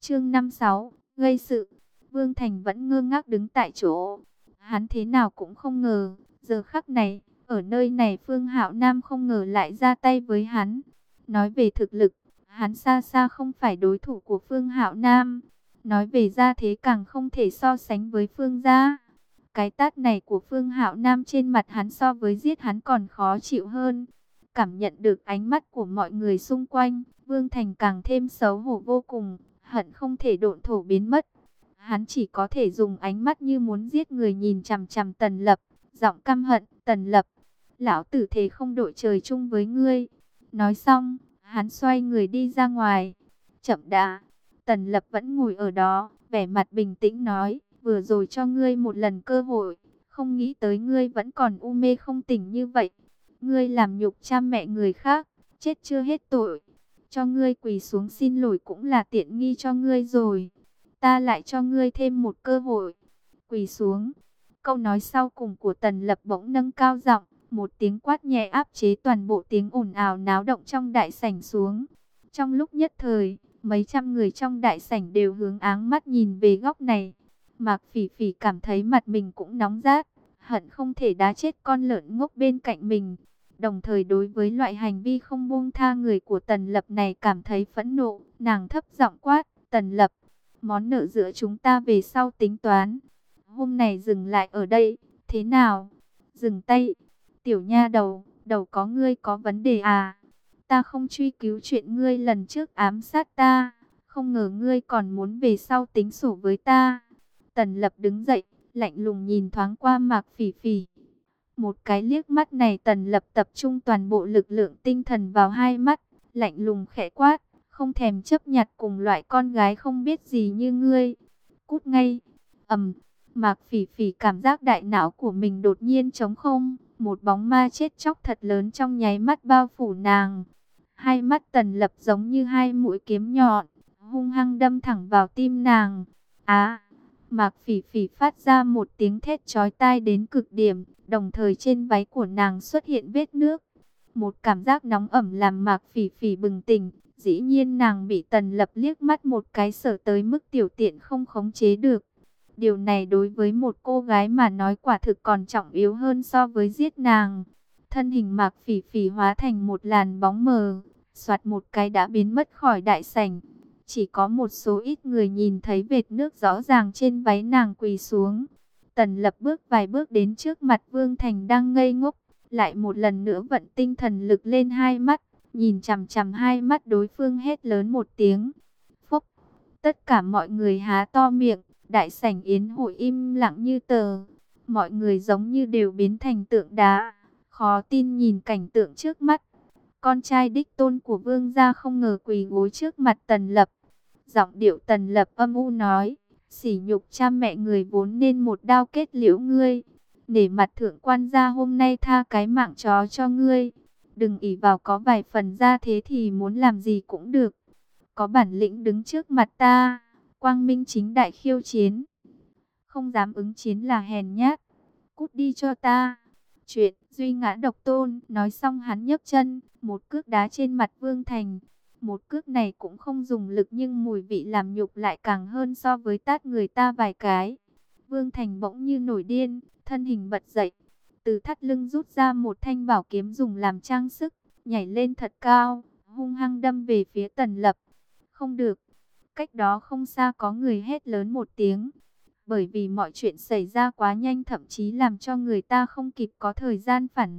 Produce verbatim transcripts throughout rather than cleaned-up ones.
Chương năm sáu, gây sự. Vương Thành vẫn ngơ ngác đứng tại chỗ. Hắn thế nào cũng không ngờ, giờ khắc này, ở nơi này Phương Hạo Nam không ngờ lại ra tay với hắn. Nói về thực lực, hắn xa xa không phải đối thủ của Phương Hạo Nam. Nói về gia thế càng không thể so sánh với Phương gia. Cái tát này của Phương Hạo Nam trên mặt hắn so với giết hắn còn khó chịu hơn. Cảm nhận được ánh mắt của mọi người xung quanh, Vương Thành càng thêm xấu hổ vô cùng, hận không thể độn thổ biến mất. Hắn chỉ có thể dùng ánh mắt như muốn giết người nhìn chằm chằm Tần Lập, giọng căm hận, "Tần Lập, lão tử thề không đội trời chung với ngươi." Nói xong, hắn xoay người đi ra ngoài. Chậm đã. Tần Lập vẫn ngồi ở đó, vẻ mặt bình tĩnh nói, "Vừa rồi cho ngươi một lần cơ hội, không nghĩ tới ngươi vẫn còn u mê không tỉnh như vậy. Ngươi làm nhục cha mẹ người khác, chết chưa hết tội. Cho ngươi quỳ xuống xin lỗi cũng là tiện nghi cho ngươi rồi. Ta lại cho ngươi thêm một cơ hội. Quỳ xuống." Câu nói sau cùng của Tần Lập bỗng nâng cao giọng, một tiếng quát nhẹ áp chế toàn bộ tiếng ồn ào náo động trong đại sảnh xuống. Trong lúc nhất thời, mấy trăm người trong đại sảnh đều hướng áng mắt nhìn về góc này. Mạc Phỉ Phỉ cảm thấy mặt mình cũng nóng rát, hận không thể đá chết con lợn ngốc bên cạnh mình. Đồng thời đối với loại hành vi không buông tha người của Tần Lập này cảm thấy phẫn nộ, nàng thấp giọng quát, "Tần Lập, món nợ giữa chúng ta về sau tính toán. Hôm nay dừng lại ở đây, thế nào?" "Dừng tay, tiểu nha đầu, đầu có ngươi có vấn đề à? Ta không truy cứu chuyện ngươi lần trước ám sát ta, không ngờ ngươi còn muốn về sau tính sổ với ta." Tần Lập đứng dậy, lạnh lùng nhìn thoáng qua Mạc Phỉ Phỉ. Một cái liếc mắt này Tần Lập tập trung toàn bộ lực lượng tinh thần vào hai mắt, lạnh lùng khẽ quát, "Không thèm chấp nhặt cùng loại con gái không biết gì như ngươi. Cút ngay." Ầm, Mạc Phỉ Phỉ cảm giác đại não của mình đột nhiên trống không, một bóng ma chết chóc thật lớn trong nháy mắt bao phủ nàng. Hai mắt Tần Lập giống như hai mũi kiếm nhọn, hung hăng đâm thẳng vào tim nàng. Á! Mạc Phỉ Phỉ phát ra một tiếng thét chói tai đến cực điểm, đồng thời trên váy của nàng xuất hiện vết nước. Một cảm giác nóng ẩm làm Mạc Phỉ Phỉ bừng tỉnh, dĩ nhiên nàng bị Tần Lập liếc mắt một cái sợ tới mức tiểu tiện không khống chế được. Điều này đối với một cô gái mà nói quả thực còn trọng yếu hơn so với giết nàng. Thân hình Mạc Phỉ Phỉ hóa thành một làn bóng mờ, xoạt một cái đã biến mất khỏi đại sảnh. Chỉ có một số ít người nhìn thấy vệt nước rõ ràng trên váy nàng quỳ xuống. Tần Lập bước vài bước đến trước mặt Vương Thành đang ngây ngốc, lại một lần nữa vận tinh thần lực lên hai mắt, nhìn chằm chằm hai mắt đối phương hét lớn một tiếng. Phốc! Tất cả mọi người há to miệng, đại sảnh yến hội im lặng như tờ. Mọi người giống như đều biến thành tượng đá, khó tin nhìn cảnh tượng trước mắt. Con trai đích tôn của Vương gia không ngờ quỳ gối trước mặt Tần Lập. Giọng điệu Tần Lập âm u nói, "Sỉ nhục cha mẹ người vốn nên một đao kết liễu ngươi. Nể mặt thượng quan gia hôm nay tha cái mạng chó cho ngươi. Đừng ỷ vào có vài phần gia thế thì muốn làm gì cũng được. Có bản lĩnh đứng trước mặt ta, quang minh chính đại khiêu chiến. Không dám ứng chiến là hèn nhát. Cút đi cho ta." Chuyện duy ngã độc tôn. Nói xong hắn nhấc chân, một cước đá trên mặt Vương Thành. Một cước này cũng không dùng lực nhưng mùi vị làm nhục lại càng hơn so với tát người ta vài cái. Vương Thành bỗng như nổi điên, thân hình bật dậy. Từ thắt lưng rút ra một thanh bảo kiếm dùng làm trang sức, nhảy lên thật cao, hung hăng đâm về phía Tần Lập. Không được. Cách đó không xa có người hét lớn một tiếng. Bởi vì mọi chuyện xảy ra quá nhanh thậm chí làm cho người ta không kịp có thời gian phản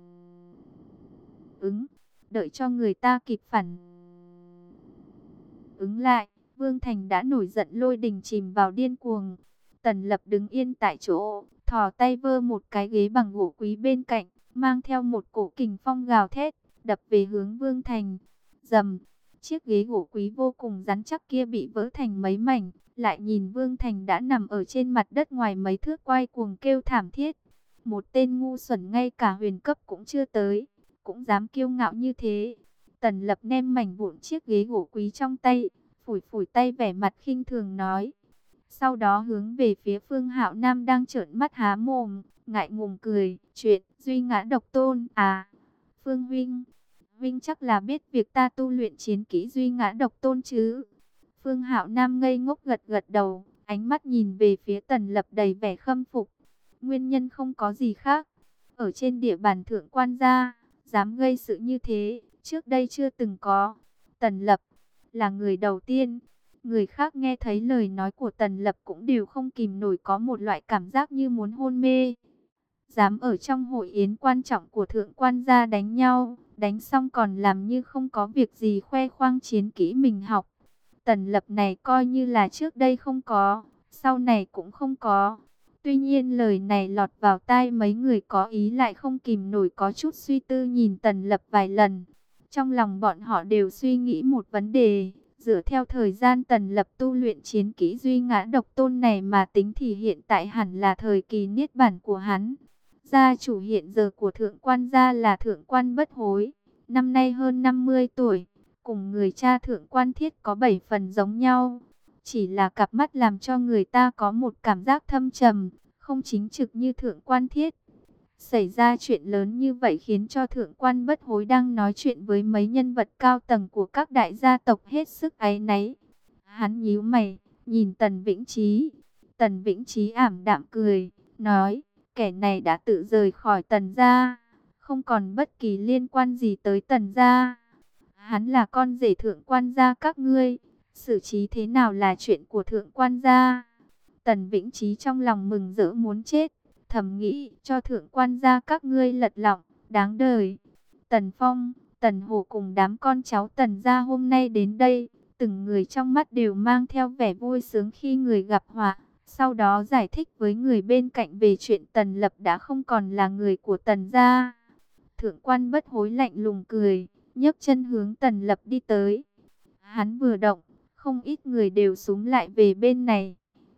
ứng. Đợi cho người ta kịp phản ứng lại, Vương Thành đã nổi giận lôi đình chìm vào điên cuồng. Tần Lập đứng yên tại chỗ, thò tay vơ một cái ghế bằng gỗ quý bên cạnh, mang theo một cổ kình phong gào thét, đập về hướng Vương Thành. Rầm, chiếc ghế gỗ quý vô cùng rắn chắc kia bị vỡ thành mấy mảnh, lại nhìn Vương Thành đã nằm ở trên mặt đất ngoài mấy thước quay cuồng kêu thảm thiết. Một tên ngu xuẩn ngay cả huyền cấp cũng chưa tới, cũng dám kiêu ngạo như thế. Tần Lập ném mảnh vụn chiếc ghế gỗ quý trong tay, phủi phủi tay vẻ mặt khinh thường nói. Sau đó hướng về phía Phương Hạo Nam đang trợn mắt há mồm, ngại ngùng cười, "Chuyện duy ngã độc tôn à? Phương huynh, huynh chắc là biết việc ta tu luyện chiến kỹ duy ngã độc tôn chứ?" Phương Hạo Nam ngây ngốc gật gật đầu, ánh mắt nhìn về phía Tần Lập đầy vẻ khâm phục. Nguyên nhân không có gì khác. Ở trên địa bàn thượng quan gia, dám gây sự như thế, trước đây chưa từng có. Tần Lập là người đầu tiên. Người khác nghe thấy lời nói của Tần Lập cũng đều không kìm nổi, có một loại cảm giác như muốn hôn mê. Dám ở trong hội yến quan trọng của thượng quan gia đánh nhau, đánh xong còn làm như không có việc gì, khoe khoang chiến kỹ mình học. Tần Lập này coi như là trước đây không có, sau này cũng không có. Tuy nhiên lời này lọt vào tai mấy người có ý lại không kìm nổi có chút suy tư nhìn Tần Lập vài lần. Trong lòng bọn họ đều suy nghĩ một vấn đề, dựa theo thời gian Tần Lập tu luyện chiến kỹ duy ngã độc tôn này mà tính thì hiện tại hẳn là thời kỳ niết bản của hắn. Gia chủ hiện giờ của thượng quan gia là thượng quan Bất Hối, năm nay hơn năm mươi tuổi, cùng người cha thượng quan Thiết có bảy phần giống nhau. Chỉ là cặp mắt làm cho người ta có một cảm giác thâm trầm, không chính trực như thượng quan Thiết. Xảy ra chuyện lớn như vậy khiến cho thượng quan Bất Hối đang nói chuyện với mấy nhân vật cao tầng của các đại gia tộc hết sức áy náy. Hắn nhíu mày, nhìn Tần Vĩnh Chí. Tần Vĩnh Chí ảm đạm cười, nói, kẻ này đã tự rời khỏi Tần gia, không còn bất kỳ liên quan gì tới Tần gia. Hắn là con rể thượng quan gia các ngươi, xử trí thế nào là chuyện của thượng quan gia. Tần Vĩnh Chí trong lòng mừng rỡ muốn chết, thầm nghĩ cho thượng quan gia các ngươi lật lọng, đáng đời. Tần Phong, Tần Hổ cùng đám con cháu Tần gia hôm nay đến đây, từng người trong mắt đều mang theo vẻ vui sướng khi người gặp họa. Sau đó giải thích với người bên cạnh về chuyện Tần Lập đã không còn là người của Tần gia. Thượng quan Bất Hối lạnh lùng cười, nhấc chân hướng Tần Lập đi tới. Hắn vừa động, không ít người đều xúm lại về bên này.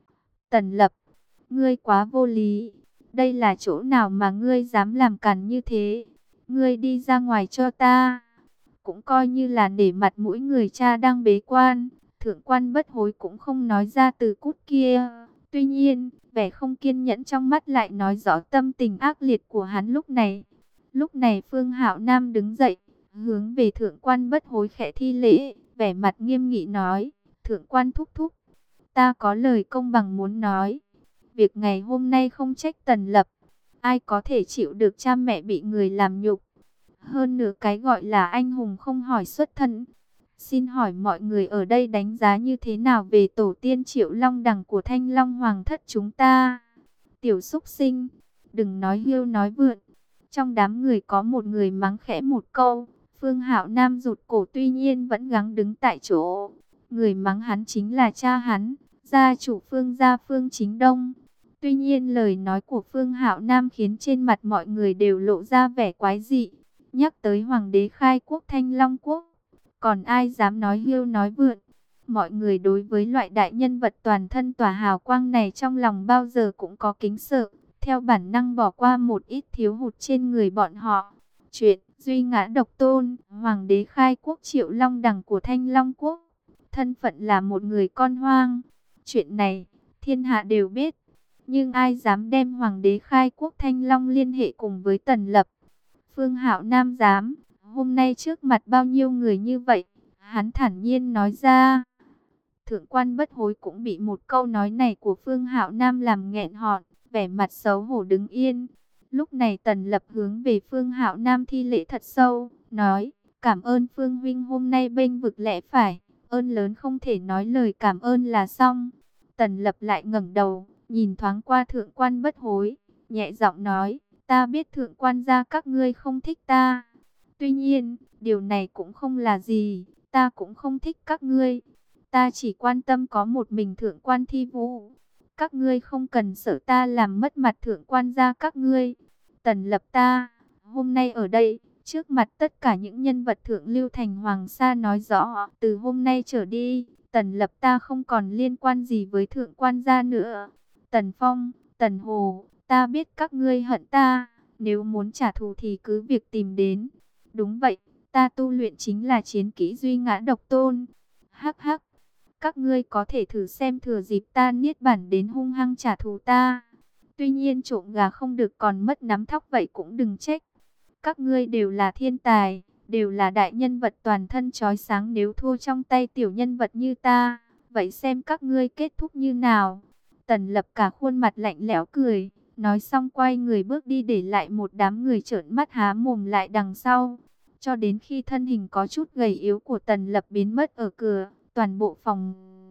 Tần Lập, ngươi quá vô lý. Đây là chỗ nào mà ngươi dám làm càn như thế? Ngươi đi ra ngoài cho ta. Cũng coi như là nể mặt mũi người cha đang bế quan. Thượng quan Bất Hối cũng không nói ra từ cút kia. Tuy nhiên, vẻ không kiên nhẫn trong mắt lại nói rõ tâm tình ác liệt của hắn lúc này. Lúc này Phương Hạo Nam đứng dậy, hướng về thượng quan Bất Hối khẽ thi lễ, vẻ mặt nghiêm nghị nói, thượng quan thúc thúc, ta có lời công bằng muốn nói. Việc ngày hôm nay không trách Tần Lập, ai có thể chịu được cha mẹ bị người làm nhục. Hơn nữa cái gọi là anh hùng không hỏi xuất thân. Xin hỏi mọi người ở đây đánh giá như thế nào về tổ tiên Triệu Long Đằng của Thanh Long Hoàng thất chúng ta? Tiểu súc sinh, đừng nói hiêu nói vượn. Trong đám người có một người mắng khẽ một câu. Phương Hạo Nam rụt cổ tuy nhiên vẫn gắng đứng tại chỗ. Người mắng hắn chính là cha hắn, gia chủ Phương gia Phương Chính Đông. Tuy nhiên lời nói của Phương Hạo Nam khiến trên mặt mọi người đều lộ ra vẻ quái dị. Nhắc tới Hoàng đế khai quốc Thanh Long Quốc, còn ai dám nói hiêu nói vượn. Mọi người đối với loại đại nhân vật toàn thân tỏa hào quang này trong lòng bao giờ cũng có kính sợ, theo bản năng bỏ qua một ít thiếu hụt trên người bọn họ. Chuyện duy ngã độc tôn, Hoàng đế khai quốc Triệu Long Đằng của Thanh Long Quốc, thân phận là một người con hoang. Chuyện này, thiên hạ đều biết, nhưng ai dám đem Hoàng đế khai quốc Thanh Long liên hệ cùng với Tần Lập? Phương Hạo Nam dám. Hôm nay trước mặt bao nhiêu người như vậy, hắn thản nhiên nói ra. Thượng quan Bất Hối cũng bị một câu nói này của Phương Hạo Nam làm nghẹn họng, vẻ mặt xấu hổ đứng yên. Lúc này Tần Lập hướng về Phương Hạo Nam thi lễ thật sâu, nói, cảm ơn Phương huynh hôm nay bênh vực lẽ phải, ơn lớn không thể nói lời cảm ơn là xong. Tần Lập lại ngẩng đầu, nhìn thoáng qua thượng quan Bất Hối, nhẹ giọng nói, ta biết thượng quan gia các ngươi không thích ta. Tuy nhiên, điều này cũng không là gì, ta cũng không thích các ngươi. Ta chỉ quan tâm có một mình thượng quan Thi Vũ. Các ngươi không cần sợ ta làm mất mặt thượng quan gia các ngươi. Tần Lập ta, hôm nay ở đây, trước mặt tất cả những nhân vật thượng lưu thành Hoàng Sa nói rõ, từ hôm nay trở đi, Tần Lập ta không còn liên quan gì với thượng quan gia nữa. Tần Phong, Tần Hồ, ta biết các ngươi hận ta, nếu muốn trả thù thì cứ việc tìm đến. Đúng vậy, ta tu luyện chính là chiến kỹ duy ngã độc tôn. Hắc hắc, các ngươi có thể thử xem thừa dịp ta niết bản đến hung hăng trả thù ta. Tuy nhiên trộm gà không được còn mất nắm thóc vậy cũng đừng trách. Các ngươi đều là thiên tài, đều là đại nhân vật toàn thân chói sáng, nếu thua trong tay tiểu nhân vật như ta, vậy xem các ngươi kết thúc như nào. Tần Lập cả khuôn mặt lạnh lẽo cười, nói xong quay người bước đi để lại một đám người trợn mắt há mồm lại đằng sau. Cho đến khi thân hình có chút gầy yếu của Tần Lập biến mất ở cửa, toàn bộ phòng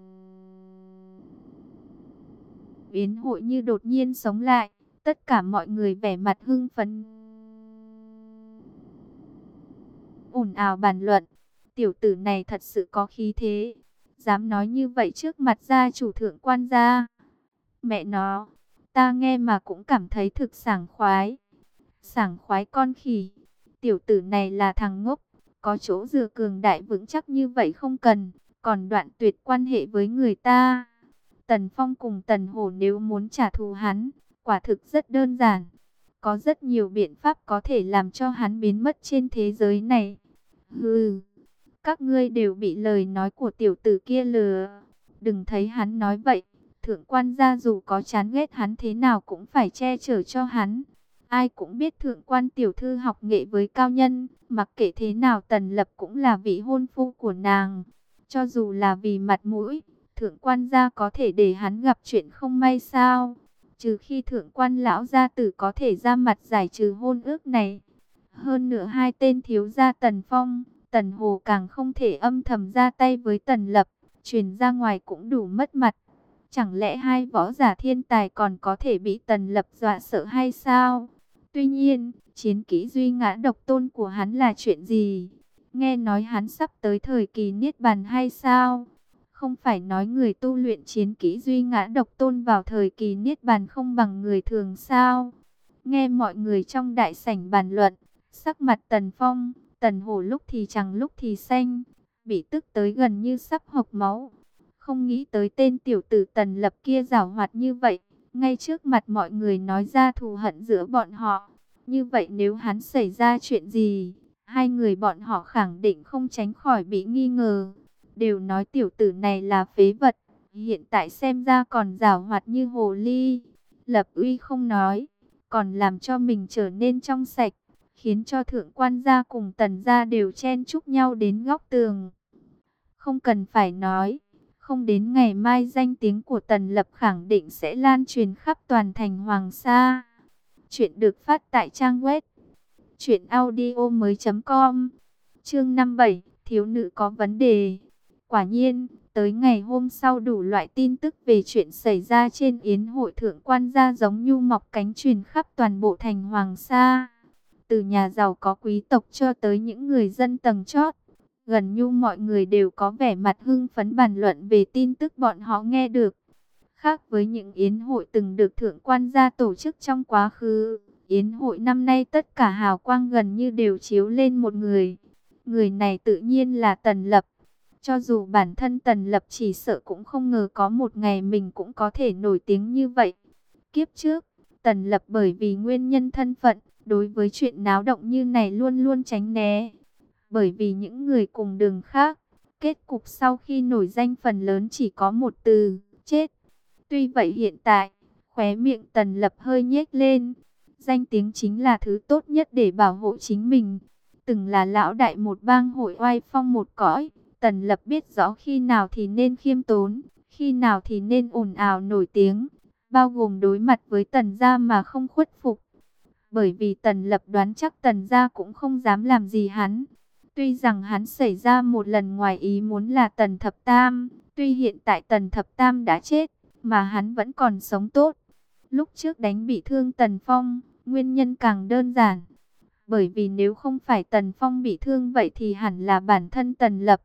yến hội như đột nhiên sống lại, tất cả mọi người vẻ mặt hưng phấn, ồn ào bàn luận. Tiểu tử này thật sự có khí thế, dám nói như vậy trước mặt gia chủ thượng quan gia. Mẹ nó, ta nghe mà cũng cảm thấy thực sảng khoái. Sảng khoái con khỉ, tiểu tử này là thằng ngốc, có chỗ dựa cường đại vững chắc như vậy không cần, còn đoạn tuyệt quan hệ với người ta. Tần Phong cùng Tần Hổ nếu muốn trả thù hắn, quả thực rất đơn giản. Có rất nhiều biện pháp có thể làm cho hắn biến mất trên thế giới này. Hừ, các ngươi đều bị lời nói của tiểu tử kia lừa. Đừng thấy hắn nói vậy, thượng quan gia dù có chán ghét hắn thế nào cũng phải che chở cho hắn. Ai cũng biết thượng quan tiểu thư học nghệ với cao nhân, mặc kệ thế nào Tần Lập cũng là vị hôn phu của nàng. Cho dù là vì mặt mũi, thượng quan gia có thể để hắn gặp chuyện không may sao? Trừ khi thượng quan lão gia tử có thể ra mặt giải trừ hôn ước này. Hơn nữa hai tên thiếu gia Tần Phong, Tần Hồ càng không thể âm thầm ra tay với Tần Lập, truyền ra ngoài cũng đủ mất mặt. Chẳng lẽ hai võ giả thiên tài còn có thể bị Tần Lập dọa sợ hay sao? Tuy nhiên, chiến kỹ duy ngã độc tôn của hắn là chuyện gì? Nghe nói hắn sắp tới thời kỳ niết bàn hay sao? Không phải nói người tu luyện chiến kỹ duy ngã độc tôn vào thời kỳ niết bàn không bằng người thường sao? Nghe mọi người trong đại sảnh bàn luận, sắc mặt Tần Phong, Tần Hổ lúc thì trắng lúc thì xanh, bị tức tới gần như sắp hộc máu. Không nghĩ tới tên tiểu tử Tần Lập kia giảo hoạt như vậy, ngay trước mặt mọi người nói ra thù hận giữa bọn họ. Như vậy nếu hắn xảy ra chuyện gì, hai người bọn họ khẳng định không tránh khỏi bị nghi ngờ. Đều nói tiểu tử này là phế vật, hiện tại xem ra còn giảo hoạt như hồ ly. Lập uy không nói, còn làm cho mình trở nên trong sạch, khiến cho thượng quan gia cùng Tần gia đều chen chúc nhau đến góc tường. Không cần phải nói, không đến ngày mai danh tiếng của Tần Lập khẳng định sẽ lan truyền khắp toàn thành Hoàng Sa. Chuyện được phát tại trang web truyện audio mới chấm com. Chương năm mươi bảy, thiếu nữ có vấn đề. Quả nhiên, tới ngày hôm sau đủ loại tin tức về chuyện xảy ra trên yến hội thượng quan gia giống như mọc cánh truyền khắp toàn bộ thành Hoàng Sa. Từ nhà giàu có quý tộc cho tới những người dân tầng chót, gần như mọi người đều có vẻ mặt hưng phấn bàn luận về tin tức bọn họ nghe được. Khác với những yến hội từng được thượng quan gia tổ chức trong quá khứ, yến hội năm nay tất cả hào quang gần như đều chiếu lên một người. Người này tự nhiên là Tần Lập. Cho dù bản thân Tần Lập chỉ sợ cũng không ngờ có một ngày mình cũng có thể nổi tiếng như vậy. Kiếp trước, Tần Lập bởi vì nguyên nhân thân phận, đối với chuyện náo động như này luôn luôn tránh né. Bởi vì những người cùng đường khác, kết cục sau khi nổi danh phần lớn chỉ có một từ, chết. Tuy vậy hiện tại, khóe miệng Tần Lập hơi nhếch lên. Danh tiếng chính là thứ tốt nhất để bảo hộ chính mình. Từng là lão đại một bang hội oai phong một cõi, Tần Lập biết rõ khi nào thì nên khiêm tốn, khi nào thì nên ồn ào nổi tiếng, bao gồm đối mặt với Tần gia mà không khuất phục. Bởi vì Tần Lập đoán chắc Tần gia cũng không dám làm gì hắn. Tuy rằng hắn xảy ra một lần ngoài ý muốn là Tần Thập Tam, tuy hiện tại Tần Thập Tam đã chết, mà hắn vẫn còn sống tốt. Lúc trước đánh bị thương Tần Phong, nguyên nhân càng đơn giản. Bởi vì nếu không phải Tần Phong bị thương vậy thì hẳn là bản thân Tần Lập.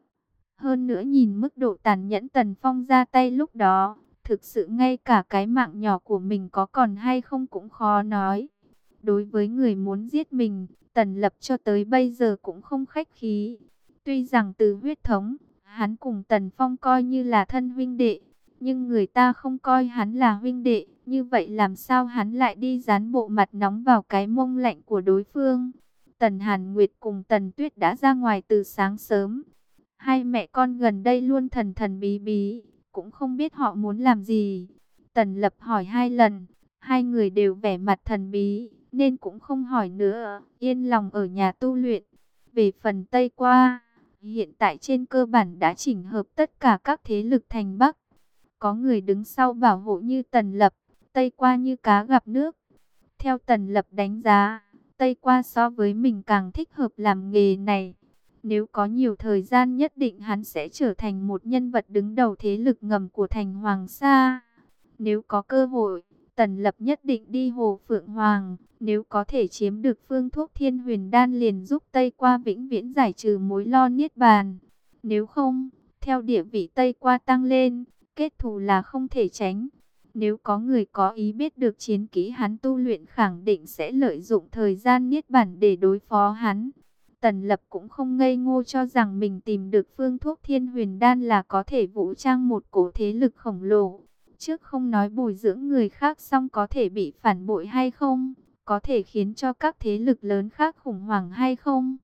Hơn nữa nhìn mức độ tàn nhẫn Tần Phong ra tay lúc đó, thực sự ngay cả cái mạng nhỏ của mình có còn hay không cũng khó nói. Đối với người muốn giết mình, Tần Lập cho tới bây giờ cũng không khách khí. Tuy rằng từ huyết thống, hắn cùng Tần Phong coi như là thân huynh đệ, nhưng người ta không coi hắn là huynh đệ. Như vậy làm sao hắn lại đi dán bộ mặt nóng vào cái mông lạnh của đối phương? Tần Hàn Nguyệt cùng Tần Tuyết đã ra ngoài từ sáng sớm. Hai mẹ con gần đây luôn thần thần bí bí, cũng không biết họ muốn làm gì. Tần Lập hỏi hai lần, hai người đều vẻ mặt thần bí, nên cũng không hỏi nữa, yên lòng ở nhà tu luyện. Về phần Tây Qua, hiện tại trên cơ bản đã chỉnh hợp tất cả các thế lực thành Bắc. Có người đứng sau bảo hộ như Tần Lập, Tây Qua như cá gặp nước. Theo Tần Lập đánh giá, Tây Qua so với mình càng thích hợp làm nghề này. Nếu có nhiều thời gian nhất định hắn sẽ trở thành một nhân vật đứng đầu thế lực ngầm của thành Hoàng Sa. Nếu có cơ hội, Tần Lập nhất định đi Hồ Phượng Hoàng. Nếu có thể chiếm được phương thuốc Thiên Huyền Đan liền giúp Tây Qua vĩnh viễn giải trừ mối lo niết bàn. Nếu không, theo địa vị Tây Qua tăng lên, kết thù là không thể tránh. Nếu có người có ý biết được chiến kỹ hắn tu luyện khẳng định sẽ lợi dụng thời gian niết bàn để đối phó hắn. Tần Lập cũng không ngây ngô cho rằng mình tìm được phương thuốc Thiên Huyền Đan là có thể vũ trang một cổ thế lực khổng lồ. Trước không nói bồi dưỡng người khác xong có thể bị phản bội hay không, có thể khiến cho các thế lực lớn khác khủng hoảng hay không.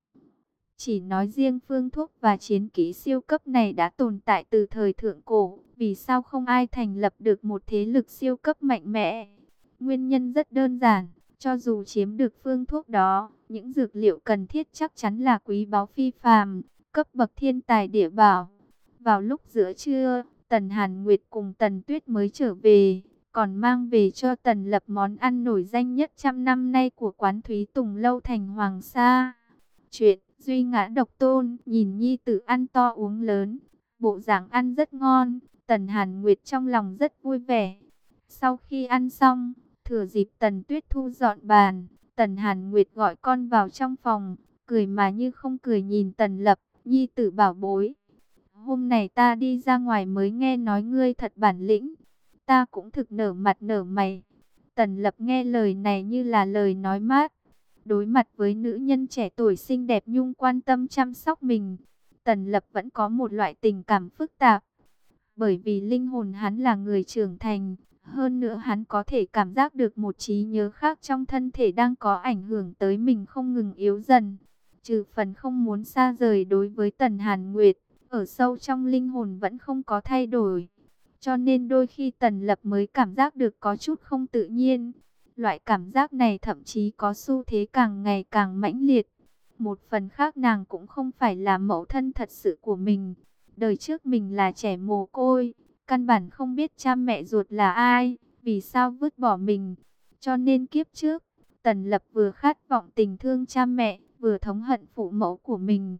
Chỉ nói riêng phương thuốc và chiến kỹ siêu cấp này đã tồn tại từ thời thượng cổ, vì sao không ai thành lập được một thế lực siêu cấp mạnh mẽ? Nguyên nhân rất đơn giản, cho dù chiếm được phương thuốc đó, những dược liệu cần thiết chắc chắn là quý báu phi phàm, cấp bậc thiên tài địa bảo. Vào lúc giữa trưa, Tần Hàn Nguyệt cùng Tần Tuyết mới trở về, còn mang về cho Tần Lập món ăn nổi danh nhất trăm năm nay của quán Thúy Tùng Lâu thành Hoàng Sa. Chuyện Duy Ngã Độc Tôn, nhìn nhi tử ăn to uống lớn, bộ dạng ăn rất ngon, Tần Hàn Nguyệt trong lòng rất vui vẻ. Sau khi ăn xong, thừa dịp Tần Tuyết thu dọn bàn, Tần Hàn Nguyệt gọi con vào trong phòng, cười mà như không cười nhìn Tần Lập, nhi tử bảo bối. Hôm này ta đi ra ngoài mới nghe nói ngươi thật bản lĩnh, ta cũng thực nở mặt nở mày. Tần Lập nghe lời này như là lời nói mát. Đối mặt với nữ nhân trẻ tuổi xinh đẹp nhung quan tâm chăm sóc mình, Tần Lập vẫn có một loại tình cảm phức tạp. Bởi vì linh hồn hắn là người trưởng thành, hơn nữa hắn có thể cảm giác được một trí nhớ khác trong thân thể đang có ảnh hưởng tới mình không ngừng yếu dần. Trừ phần không muốn xa rời đối với Tần Hàn Nguyệt, ở sâu trong linh hồn vẫn không có thay đổi. Cho nên đôi khi Tần Lập mới cảm giác được có chút không tự nhiên. Loại cảm giác này thậm chí có xu thế càng ngày càng mãnh liệt. Một phần khác nàng cũng không phải là mẫu thân thật sự của mình. Đời trước mình là trẻ mồ côi, căn bản không biết cha mẹ ruột là ai, vì sao vứt bỏ mình. Cho nên kiếp trước, Tần Lập vừa khát vọng tình thương cha mẹ, vừa thống hận phụ mẫu của mình.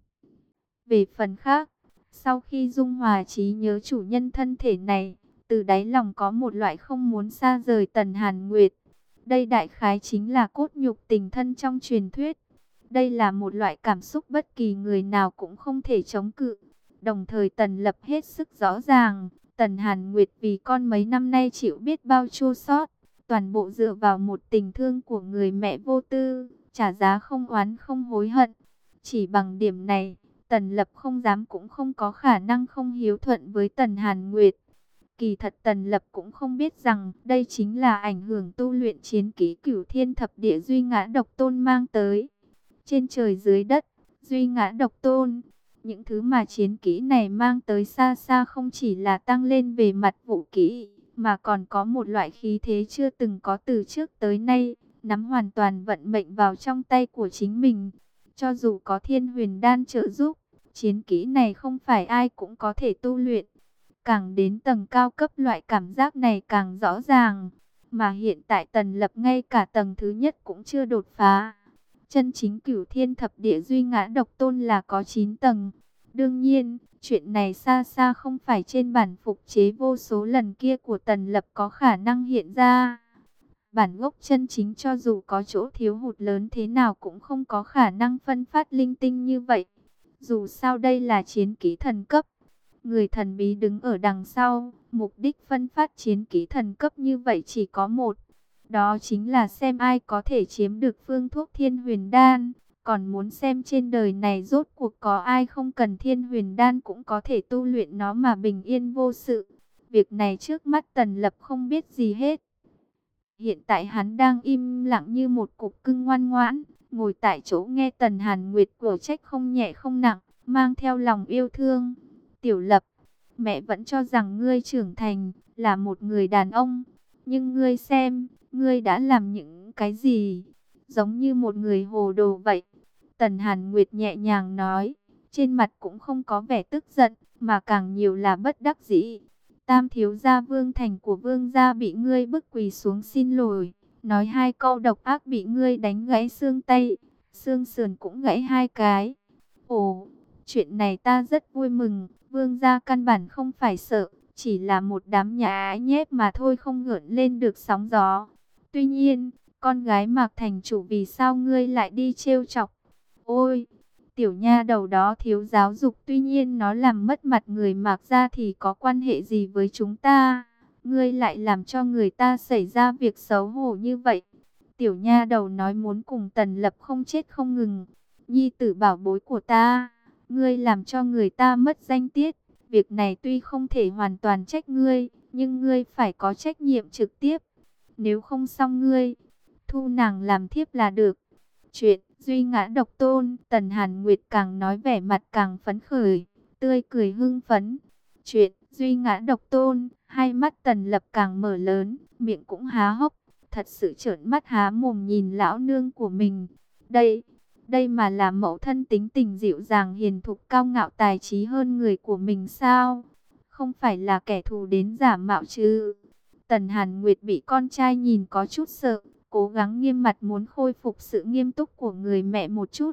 Về phần khác, sau khi dung hòa trí nhớ chủ nhân thân thể này, từ đáy lòng có một loại không muốn xa rời Tần Hàn Nguyệt. Đây đại khái chính là cốt nhục tình thân trong truyền thuyết. Đây là một loại cảm xúc bất kỳ người nào cũng không thể chống cự. Đồng thời Tần Lập hết sức rõ ràng, Tần Hàn Nguyệt vì con mấy năm nay chịu biết bao chua xót, toàn bộ dựa vào một tình thương của người mẹ vô tư, trả giá không oán không hối hận. Chỉ bằng điểm này, Tần Lập không dám cũng không có khả năng không hiếu thuận với Tần Hàn Nguyệt. Kỳ thật Tần Lập cũng không biết rằng đây chính là ảnh hưởng tu luyện chiến kỹ Cửu Thiên Thập Địa Duy Ngã Độc Tôn mang tới. Trên trời dưới đất, Duy Ngã Độc Tôn, những thứ mà chiến kỹ này mang tới xa xa không chỉ là tăng lên về mặt vũ kỹ, mà còn có một loại khí thế chưa từng có từ trước tới nay, nắm hoàn toàn vận mệnh vào trong tay của chính mình. Cho dù có Thiên Huyền Đan trợ giúp, chiến kỹ này không phải ai cũng có thể tu luyện. Càng đến tầng cao cấp loại cảm giác này càng rõ ràng. Mà hiện tại Tần Lập ngay cả tầng thứ nhất cũng chưa đột phá. Chân chính Cửu Thiên Thập Địa Duy Ngã Độc Tôn là có chín tầng. Đương nhiên, chuyện này xa xa không phải trên bản phục chế vô số lần kia của Tần Lập có khả năng hiện ra. Bản gốc chân chính cho dù có chỗ thiếu hụt lớn thế nào cũng không có khả năng phân phát linh tinh như vậy. Dù sao đây là chiến kỹ thần cấp. Người thần bí đứng ở đằng sau, mục đích phân phát chiến kỹ thần cấp như vậy chỉ có một. Đó chính là xem ai có thể chiếm được phương thuốc Thiên Huyền Đan. Còn muốn xem trên đời này rốt cuộc có ai không cần Thiên Huyền Đan cũng có thể tu luyện nó mà bình yên vô sự. Việc này trước mắt Tần Lập không biết gì hết. Hiện tại hắn đang im lặng như một cục cưng ngoan ngoãn, ngồi tại chỗ nghe Tần Hàn Nguyệt của trách không nhẹ không nặng, mang theo lòng yêu thương. Tiểu Lập, mẹ vẫn cho rằng ngươi trưởng thành, là một người đàn ông. Nhưng ngươi xem, ngươi đã làm những cái gì? Giống như một người hồ đồ vậy. Tần Hàn Nguyệt nhẹ nhàng nói, trên mặt cũng không có vẻ tức giận, mà càng nhiều là bất đắc dĩ. Tam thiếu gia Vương Thành của Vương gia bị ngươi bức quỳ xuống xin lỗi, nói hai câu độc ác bị ngươi đánh gãy xương tay, xương sườn cũng gãy hai cái. Ồ, chuyện này ta rất vui mừng, Vương gia căn bản không phải sợ, chỉ là một đám nhãi nhép mà thôi, không gợn lên được sóng gió. Tuy nhiên, con gái Mạc thành chủ vì sao ngươi lại đi trêu chọc? Ôi, tiểu nha đầu đó thiếu giáo dục, tuy nhiên nó làm mất mặt người Mạc gia thì có quan hệ gì với chúng ta? Ngươi lại làm cho người ta xảy ra việc xấu hổ như vậy. Tiểu nha đầu nói muốn cùng Tần Lập không chết không ngừng. Nhi tử bảo bối của ta, ngươi làm cho người ta mất danh tiết. Việc này tuy không thể hoàn toàn trách ngươi, nhưng ngươi phải có trách nhiệm trực tiếp. Nếu không xong ngươi, thu nàng làm thiếp là được. Chuyện Duy Ngã Độc Tôn, Tần Hàn Nguyệt càng nói vẻ mặt càng phấn khởi, tươi cười hưng phấn. Chuyện Duy Ngã Độc Tôn, hai mắt Tần Lập càng mở lớn, miệng cũng há hốc, thật sự trợn mắt há mồm nhìn lão nương của mình. Đây, đây mà là mẫu thân tính tình dịu dàng hiền thục cao ngạo tài trí hơn người của mình sao? Không phải là kẻ thù đến giả mạo chứ? Tần Hàn Nguyệt bị con trai nhìn có chút sợ, cố gắng nghiêm mặt muốn khôi phục sự nghiêm túc của người mẹ một chút.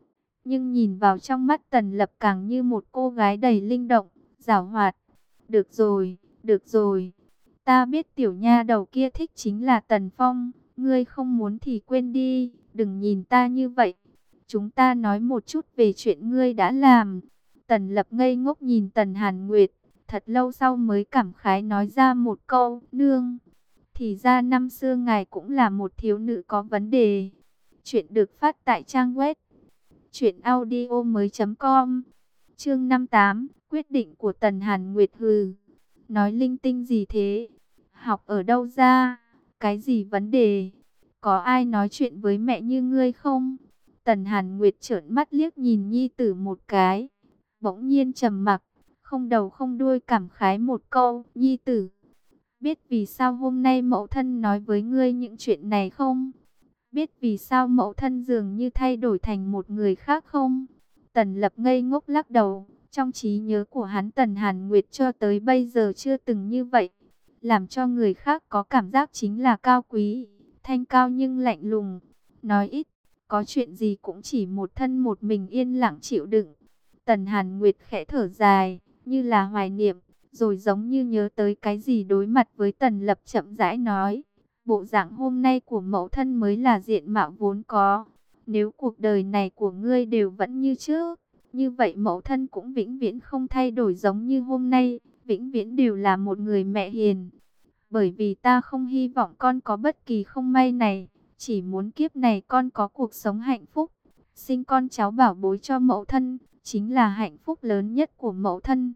Nhưng nhìn vào trong mắt Tần Lập càng như một cô gái đầy linh động, giảo hoạt. Được rồi, được rồi. Ta biết tiểu nha đầu kia thích chính là Tần Phong. Ngươi không muốn thì quên đi, đừng nhìn ta như vậy. Chúng ta nói một chút về chuyện ngươi đã làm. Tần Lập ngây ngốc nhìn Tần Hàn Nguyệt, thật lâu sau mới cảm khái nói ra một câu, nương. Thì ra năm xưa ngài cũng là một thiếu nữ có vấn đề. Chuyện được phát tại trang web truyện audio mới chấm com. Chương năm mươi tám, quyết định của Tần Hàn Nguyệt. Hừ, nói linh tinh gì thế? Học ở đâu ra? Cái gì vấn đề? Có ai nói chuyện với mẹ như ngươi không? Tần Hàn Nguyệt trợn mắt liếc nhìn nhi tử một cái, bỗng nhiên trầm mặc, không đầu không đuôi cảm khái một câu, nhi tử, biết vì sao hôm nay mẫu thân nói với ngươi những chuyện này không? Biết vì sao mẫu thân dường như thay đổi thành một người khác không? Tần Lập ngây ngốc lắc đầu, trong trí nhớ của hắn Tần Hàn Nguyệt cho tới bây giờ chưa từng như vậy. Làm cho người khác có cảm giác chính là cao quý, thanh cao nhưng lạnh lùng. Nói ít, có chuyện gì cũng chỉ một thân một mình yên lặng chịu đựng. Tần Hàn Nguyệt khẽ thở dài, như là hoài niệm, rồi giống như nhớ tới cái gì đối mặt với Tần Lập chậm rãi nói. Bộ dạng hôm nay của mẫu thân mới là diện mạo vốn có. Nếu cuộc đời này của ngươi đều vẫn như trước, như vậy mẫu thân cũng vĩnh viễn không thay đổi giống như hôm nay, vĩnh viễn đều là một người mẹ hiền. Bởi vì ta không hy vọng con có bất kỳ không may này, chỉ muốn kiếp này con có cuộc sống hạnh phúc. Sinh con cháu bảo bối cho mẫu thân, chính là hạnh phúc lớn nhất của mẫu thân.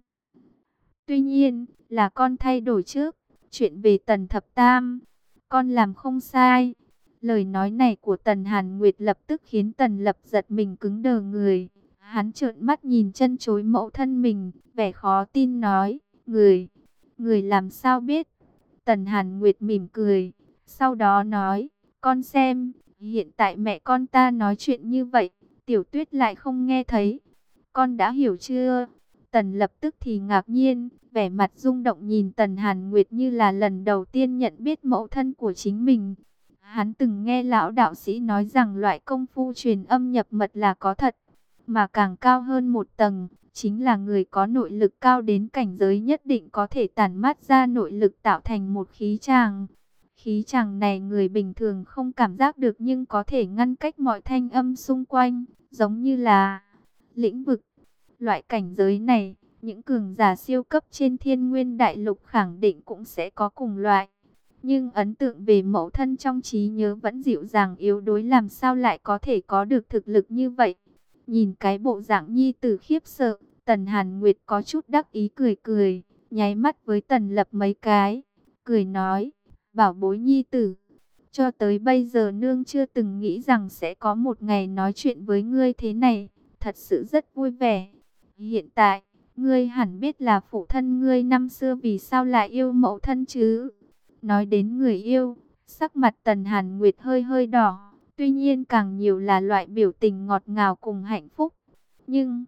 Tuy nhiên, là con thay đổi trước, chuyện về Tần Thập Tam, con làm không sai. Lời nói này của Tần Hàn Nguyệt lập tức khiến Tần Lập giật mình cứng đờ người. Hắn trợn mắt nhìn chân chối mẫu thân mình, vẻ khó tin nói, người, người làm sao biết? Tần Hàn Nguyệt mỉm cười, sau đó nói, con xem, hiện tại mẹ con ta nói chuyện như vậy, Tiểu Tuyết lại không nghe thấy. Con đã hiểu chưa? Tần Lập tức thì ngạc nhiên, vẻ mặt rung động nhìn Tần Hàn Nguyệt như là lần đầu tiên nhận biết mẫu thân của chính mình. Hắn từng nghe lão đạo sĩ nói rằng loại công phu truyền âm nhập mật là có thật, mà càng cao hơn một tầng, chính là người có nội lực cao đến cảnh giới nhất định có thể tản mát ra nội lực tạo thành một khí tràng. Khí tràng này người bình thường không cảm giác được nhưng có thể ngăn cách mọi thanh âm xung quanh, giống như là lĩnh vực. Loại cảnh giới này, những cường giả siêu cấp trên thiên nguyên đại lục khẳng định cũng sẽ có cùng loại. Nhưng ấn tượng về mẫu thân trong trí nhớ vẫn dịu dàng yếu đuối, làm sao lại có thể có được thực lực như vậy. Nhìn cái bộ dạng nhi tử khiếp sợ, Tần Hàn Nguyệt có chút đắc ý cười cười, nháy mắt với Tần Lập mấy cái, cười nói, bảo bối nhi tử, cho tới bây giờ nương chưa từng nghĩ rằng sẽ có một ngày nói chuyện với ngươi thế này, thật sự rất vui vẻ. Hiện tại, ngươi hẳn biết là phụ thân ngươi năm xưa vì sao lại yêu mẫu thân chứ? Nói đến người yêu, sắc mặt Tần Hàn Nguyệt hơi hơi đỏ, tuy nhiên càng nhiều là loại biểu tình ngọt ngào cùng hạnh phúc. Nhưng,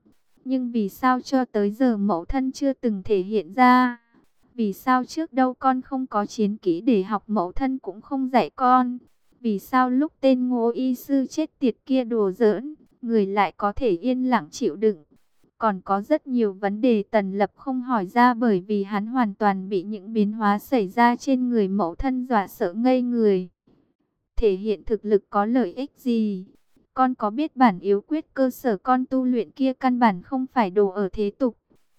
Nhưng vì sao cho tới giờ mẫu thân chưa từng thể hiện ra? Vì sao trước đâu con không có chiến kỹ để học, mẫu thân cũng không dạy con? Vì sao lúc tên Ngô y sư chết tiệt kia đùa giỡn, người lại có thể yên lặng chịu đựng? Còn có rất nhiều vấn đề Tần Lập không hỏi ra, bởi vì hắn hoàn toàn bị những biến hóa xảy ra trên người mẫu thân dọa sợ ngây người. Thể hiện thực lực có lợi ích gì? Con có biết bản yếu quyết cơ sở con tu luyện kia căn bản không phải đồ ở thế tục?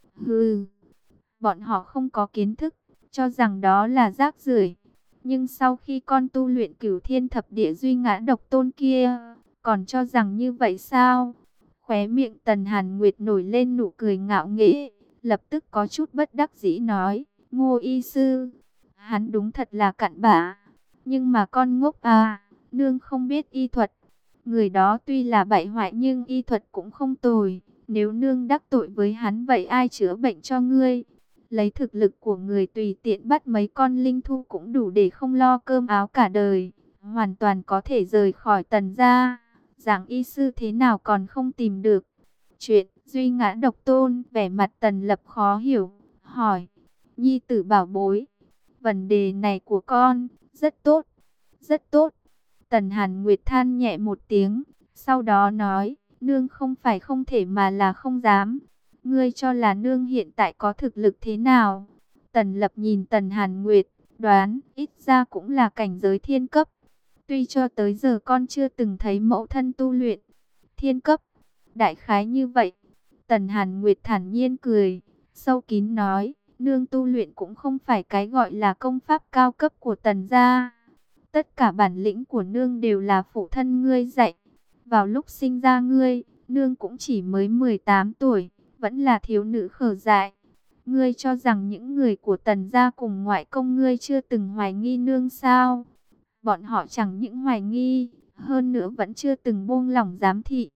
Hừ, bọn họ không có kiến thức, cho rằng đó là rác rưởi. Nhưng sau khi con tu luyện Cửu Thiên Thập Địa Duy Ngã Độc Tôn kia, còn cho rằng như vậy sao? Khóe miệng Tần Hàn Nguyệt nổi lên nụ cười ngạo nghễ, lập tức có chút bất đắc dĩ nói, Ngô y sư, hắn đúng thật là cặn bã. Nhưng mà con ngốc à, nương không biết y thuật. Người đó tuy là bại hoại nhưng y thuật cũng không tồi. Nếu nương đắc tội với hắn vậy ai chữa bệnh cho ngươi? Lấy thực lực của người tùy tiện bắt mấy con linh thu cũng đủ để không lo cơm áo cả đời. Hoàn toàn có thể rời khỏi Tần gia. Giảng y sư thế nào còn không tìm được? Chuyện Duy Ngã Độc Tôn, vẻ mặt Tần Lập khó hiểu, hỏi, nhi tử bảo bối, vấn đề này của con, rất tốt, rất tốt. Tần Hàn Nguyệt than nhẹ một tiếng, sau đó nói, nương không phải không thể mà là không dám. Ngươi cho là nương hiện tại có thực lực thế nào? Tần Lập nhìn Tần Hàn Nguyệt, đoán, ít ra cũng là cảnh giới thiên cấp. Tuy cho tới giờ con chưa từng thấy mẫu thân tu luyện thiên cấp, đại khái như vậy. Tần Hàn Nguyệt thản nhiên cười, sâu kín nói, nương tu luyện cũng không phải cái gọi là công pháp cao cấp của Tần gia. Tất cả bản lĩnh của nương đều là phụ thân ngươi dạy. Vào lúc sinh ra ngươi, nương cũng chỉ mới mười tám tuổi, vẫn là thiếu nữ khờ dại. Ngươi cho rằng những người của Tần gia cùng ngoại công ngươi chưa từng hoài nghi nương sao? Bọn họ chẳng những hoài nghi, hơn nữa vẫn chưa từng buông lỏng giám thị.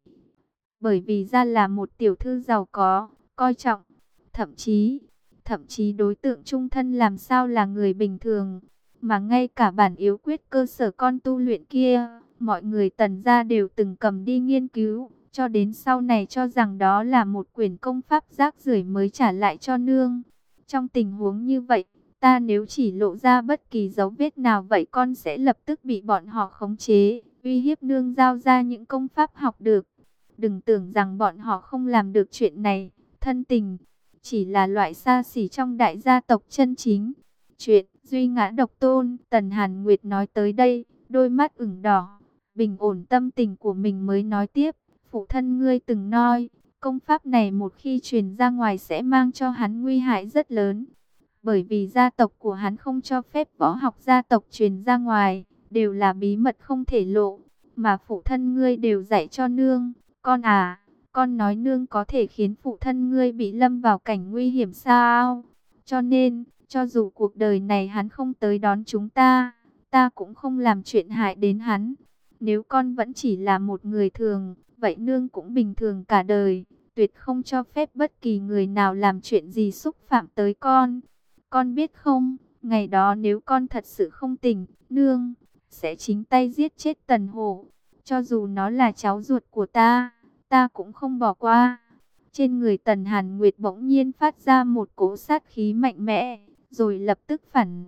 Bởi vì gia là một tiểu thư giàu có, coi trọng, thậm chí, thậm chí đối tượng chung thân làm sao là người bình thường. Mà ngay cả bản yếu quyết cơ sở con tu luyện kia, mọi người Tần gia đều từng cầm đi nghiên cứu, cho đến sau này cho rằng đó là một quyển công pháp rác rưởi mới trả lại cho nương. Trong tình huống như vậy, ta nếu chỉ lộ ra bất kỳ dấu vết nào vậy con sẽ lập tức bị bọn họ khống chế, uy hiếp nương giao ra những công pháp học được. Đừng tưởng rằng bọn họ không làm được chuyện này, thân tình chỉ là loại xa xỉ trong đại gia tộc chân chính. Chuyện Duy Ngã Độc Tôn, Tần Hàn Nguyệt nói tới đây, đôi mắt ửng đỏ, bình ổn tâm tình của mình mới nói tiếp, phụ thân ngươi từng nói, công pháp này một khi truyền ra ngoài sẽ mang cho hắn nguy hại rất lớn. Bởi vì gia tộc của hắn không cho phép võ học gia tộc truyền ra ngoài, đều là bí mật không thể lộ, mà phụ thân ngươi đều dạy cho nương. Con à, con nói nương có thể khiến phụ thân ngươi bị lâm vào cảnh nguy hiểm sao? Cho nên, cho dù cuộc đời này hắn không tới đón chúng ta, ta cũng không làm chuyện hại đến hắn. Nếu con vẫn chỉ là một người thường, vậy nương cũng bình thường cả đời, tuyệt không cho phép bất kỳ người nào làm chuyện gì xúc phạm tới con. Con biết không, ngày đó nếu con thật sự không tỉnh, nương sẽ chính tay giết chết Tần Hổ. Cho dù nó là cháu ruột của ta, ta cũng không bỏ qua. Trên người Tần Hàn Nguyệt bỗng nhiên phát ra một cỗ sát khí mạnh mẽ, rồi lập tức phản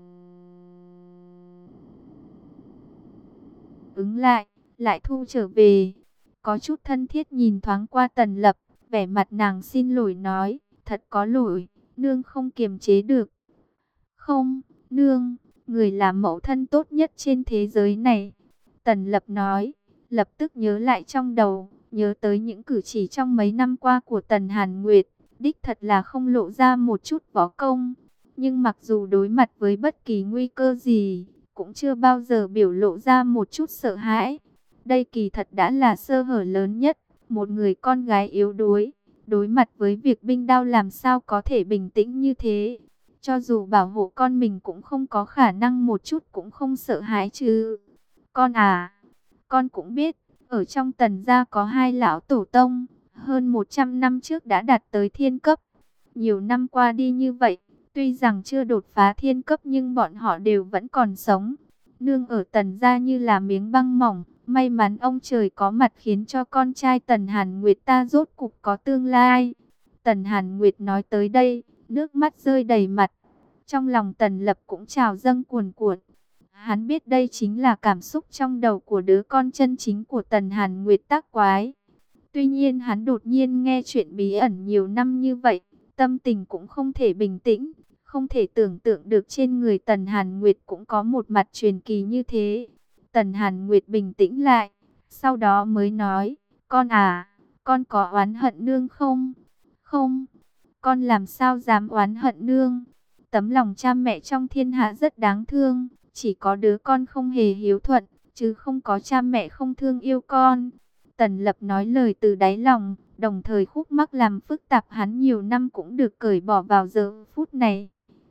ứng lại, lại thu trở về. Có chút thân thiết nhìn thoáng qua Tần Lập, vẻ mặt nàng xin lỗi nói, thật có lỗi, nương không kiềm chế được. Không, nương, người là mẫu thân tốt nhất trên thế giới này. Tần Lập nói, lập tức nhớ lại trong đầu, nhớ tới những cử chỉ trong mấy năm qua của Tần Hàn Nguyệt, đích thật là không lộ ra một chút võ công. Nhưng mặc dù đối mặt với bất kỳ nguy cơ gì, cũng chưa bao giờ biểu lộ ra một chút sợ hãi. Đây kỳ thật đã là sơ hở lớn nhất, một người con gái yếu đuối, đối mặt với việc binh đao làm sao có thể bình tĩnh như thế. Cho dù bảo hộ con mình cũng không có khả năng một chút cũng không sợ hãi chứ. Con à, con cũng biết, ở trong Tần gia có hai lão tổ tông, hơn một trăm năm trước đã đạt tới thiên cấp. Nhiều năm qua đi như vậy, tuy rằng chưa đột phá thiên cấp nhưng bọn họ đều vẫn còn sống. Nương ở Tần gia như là miếng băng mỏng, May mắn ông trời có mặt khiến cho con trai Tần Hàn Nguyệt ta rốt cục có tương lai. Tần Hàn Nguyệt nói tới đây, nước mắt rơi đầy mặt. Trong lòng Tần Lập cũng trào dâng cuồn cuộn. Hắn biết đây chính là cảm xúc trong đầu của đứa con chân chính của Tần Hàn Nguyệt tác quái. Tuy nhiên hắn đột nhiên nghe chuyện bí ẩn nhiều năm như vậy, tâm tình cũng không thể bình tĩnh, không thể tưởng tượng được trên người Tần Hàn Nguyệt cũng có một mặt truyền kỳ như thế. Tần Hàn Nguyệt bình tĩnh lại, sau đó mới nói, con à, con có oán hận nương không? Không, con làm sao dám oán hận nương? Tấm lòng cha mẹ trong thiên hạ rất đáng thương, chỉ có đứa con không hề hiếu thuận, chứ không có cha mẹ không thương yêu con. Tần Lập nói lời từ đáy lòng, đồng thời khúc mắc làm phức tạp hắn nhiều năm cũng được cởi bỏ vào giờ phút này.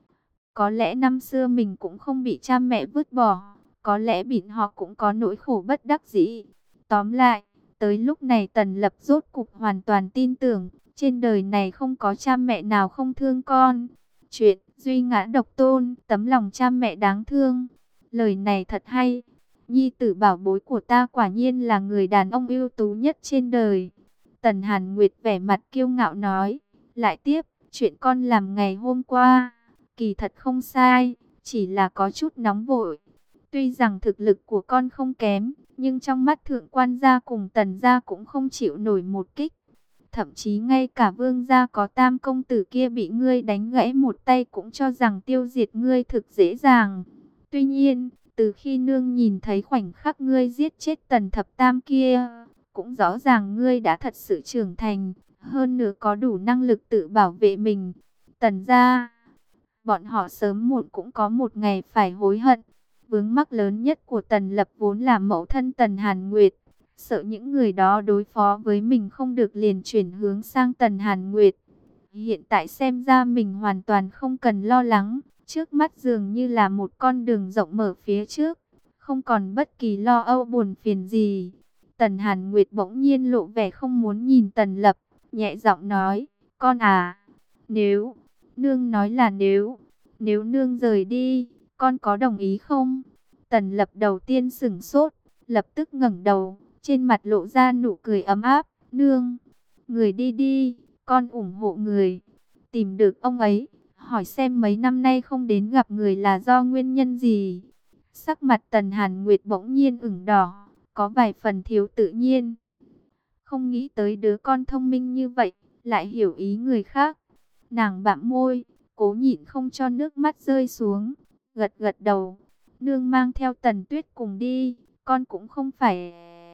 Có lẽ năm xưa mình cũng không bị cha mẹ vứt bỏ, có lẽ bọn họ cũng có nỗi khổ bất đắc dĩ. Tóm lại, tới lúc này Tần Lập rốt cục hoàn toàn tin tưởng, trên đời này không có cha mẹ nào không thương con. Chuyện duy ngã độc tôn, tấm lòng cha mẹ đáng thương. Lời này thật hay. Nhi tử bảo bối của ta quả nhiên là người đàn ông ưu tú nhất trên đời. Tần Hàn Nguyệt vẻ mặt kiêu ngạo nói. Lại tiếp, chuyện con làm ngày hôm qua, kỳ thật không sai, chỉ là có chút nóng vội. Tuy rằng thực lực của con không kém, nhưng trong mắt thượng quan gia cùng Tần gia cũng không chịu nổi một kích. Thậm chí ngay cả vương gia có tam công tử kia bị ngươi đánh gãy một tay cũng cho rằng tiêu diệt ngươi thực dễ dàng. Tuy nhiên, từ khi nương nhìn thấy khoảnh khắc ngươi giết chết Tần thập tam kia, cũng rõ ràng ngươi đã thật sự trưởng thành, hơn nữa có đủ năng lực tự bảo vệ mình. Tần gia, bọn họ sớm muộn cũng có một ngày phải hối hận. Vướng mắc lớn nhất của Tần Lập vốn là mẫu thân Tần Hàn Nguyệt. Sợ những người đó đối phó với mình không được, liền chuyển hướng sang Tần Hàn Nguyệt. Hiện tại xem ra mình hoàn toàn không cần lo lắng. Trước mắt dường như là một con đường rộng mở phía trước, không còn bất kỳ lo âu buồn phiền gì. Tần Hàn Nguyệt bỗng nhiên lộ vẻ không muốn nhìn Tần Lập, nhẹ giọng nói, con à, nếu, nương nói là nếu, nếu nương rời đi, con có đồng ý không? Tần Lập đầu tiên sửng sốt, lập tức ngẩng đầu, trên mặt lộ ra nụ cười ấm áp, nương, người đi đi, con ủng hộ người. Tìm được ông ấy, hỏi xem mấy năm nay không đến gặp người là do nguyên nhân gì. Sắc mặt Tần Hàn Nguyệt bỗng nhiên ửng đỏ, có vài phần thiếu tự nhiên. Không nghĩ tới đứa con thông minh như vậy, lại hiểu ý người khác. Nàng bặm môi, cố nhịn không cho nước mắt rơi xuống, gật gật đầu. Nương mang theo Tần Tuyết cùng đi, con cũng không phải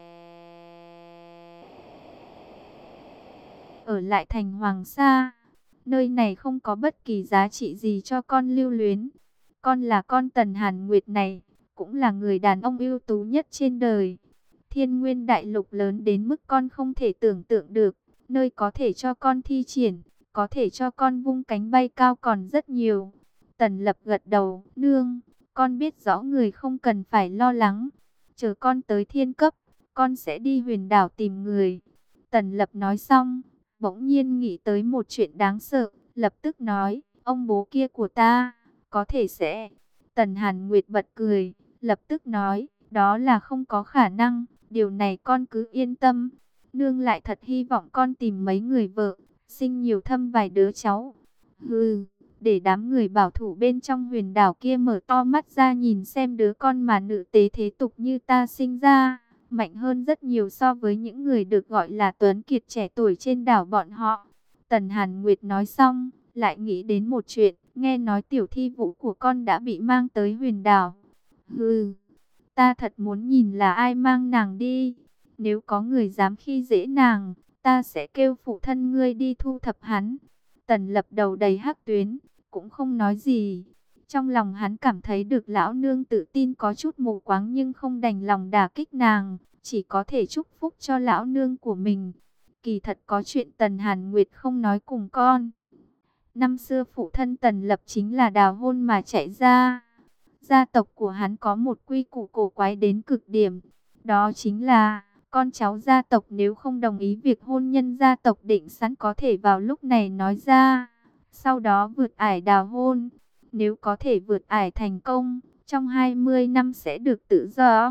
ở lại thành Hoàng Sa. Nơi này không có bất kỳ giá trị gì cho con lưu luyến. Con là con Tần Hàn Nguyệt này, cũng là người đàn ông ưu tú nhất trên đời. Thiên Nguyên Đại Lục lớn đến mức con không thể tưởng tượng được. Nơi có thể cho con thi triển, có thể cho con vung cánh bay cao còn rất nhiều. Tần Lập gật đầu, nương, con biết rõ người không cần phải lo lắng. Chờ con tới thiên cấp, con sẽ đi huyền đảo tìm người. Tần Lập nói xong, bỗng nhiên nghĩ tới một chuyện đáng sợ, lập tức nói, ông bố kia của ta, có thể sẽ... Tần Hàn Nguyệt bật cười, lập tức nói, đó là không có khả năng, điều này con cứ yên tâm. Nương lại thật hy vọng con tìm mấy người vợ, sinh nhiều thâm vài đứa cháu. Hừ, để đám người bảo thủ bên trong huyền đảo kia mở to mắt ra nhìn xem đứa con mà nữ tế thế tục như ta sinh ra, mạnh hơn rất nhiều so với những người được gọi là tuấn kiệt trẻ tuổi trên đảo bọn họ. Tần Hàn Nguyệt nói xong, lại nghĩ đến một chuyện, nghe nói tiểu thi vũ của con đã bị mang tới huyền đảo. Hừ, ta thật muốn nhìn là ai mang nàng đi. Nếu có người dám khi dễ nàng, ta sẽ kêu phụ thân ngươi đi thu thập hắn. Tần Lập đầu đầy hắc tuyến, cũng không nói gì. Trong lòng hắn cảm thấy được lão nương tự tin có chút mù quáng nhưng không đành lòng đả kích nàng, chỉ có thể chúc phúc cho lão nương của mình. Kỳ thật có chuyện Tần Hàn Nguyệt không nói cùng con. Năm xưa phụ thân Tần Lập chính là đào hôn mà chạy ra. Gia tộc của hắn có một quy củ cổ quái đến cực điểm. Đó chính là, con cháu gia tộc nếu không đồng ý việc hôn nhân gia tộc định sẵn có thể vào lúc này nói ra. Sau đó vượt ải đào hôn. Nếu có thể vượt ải thành công, trong hai mươi năm sẽ được tự do.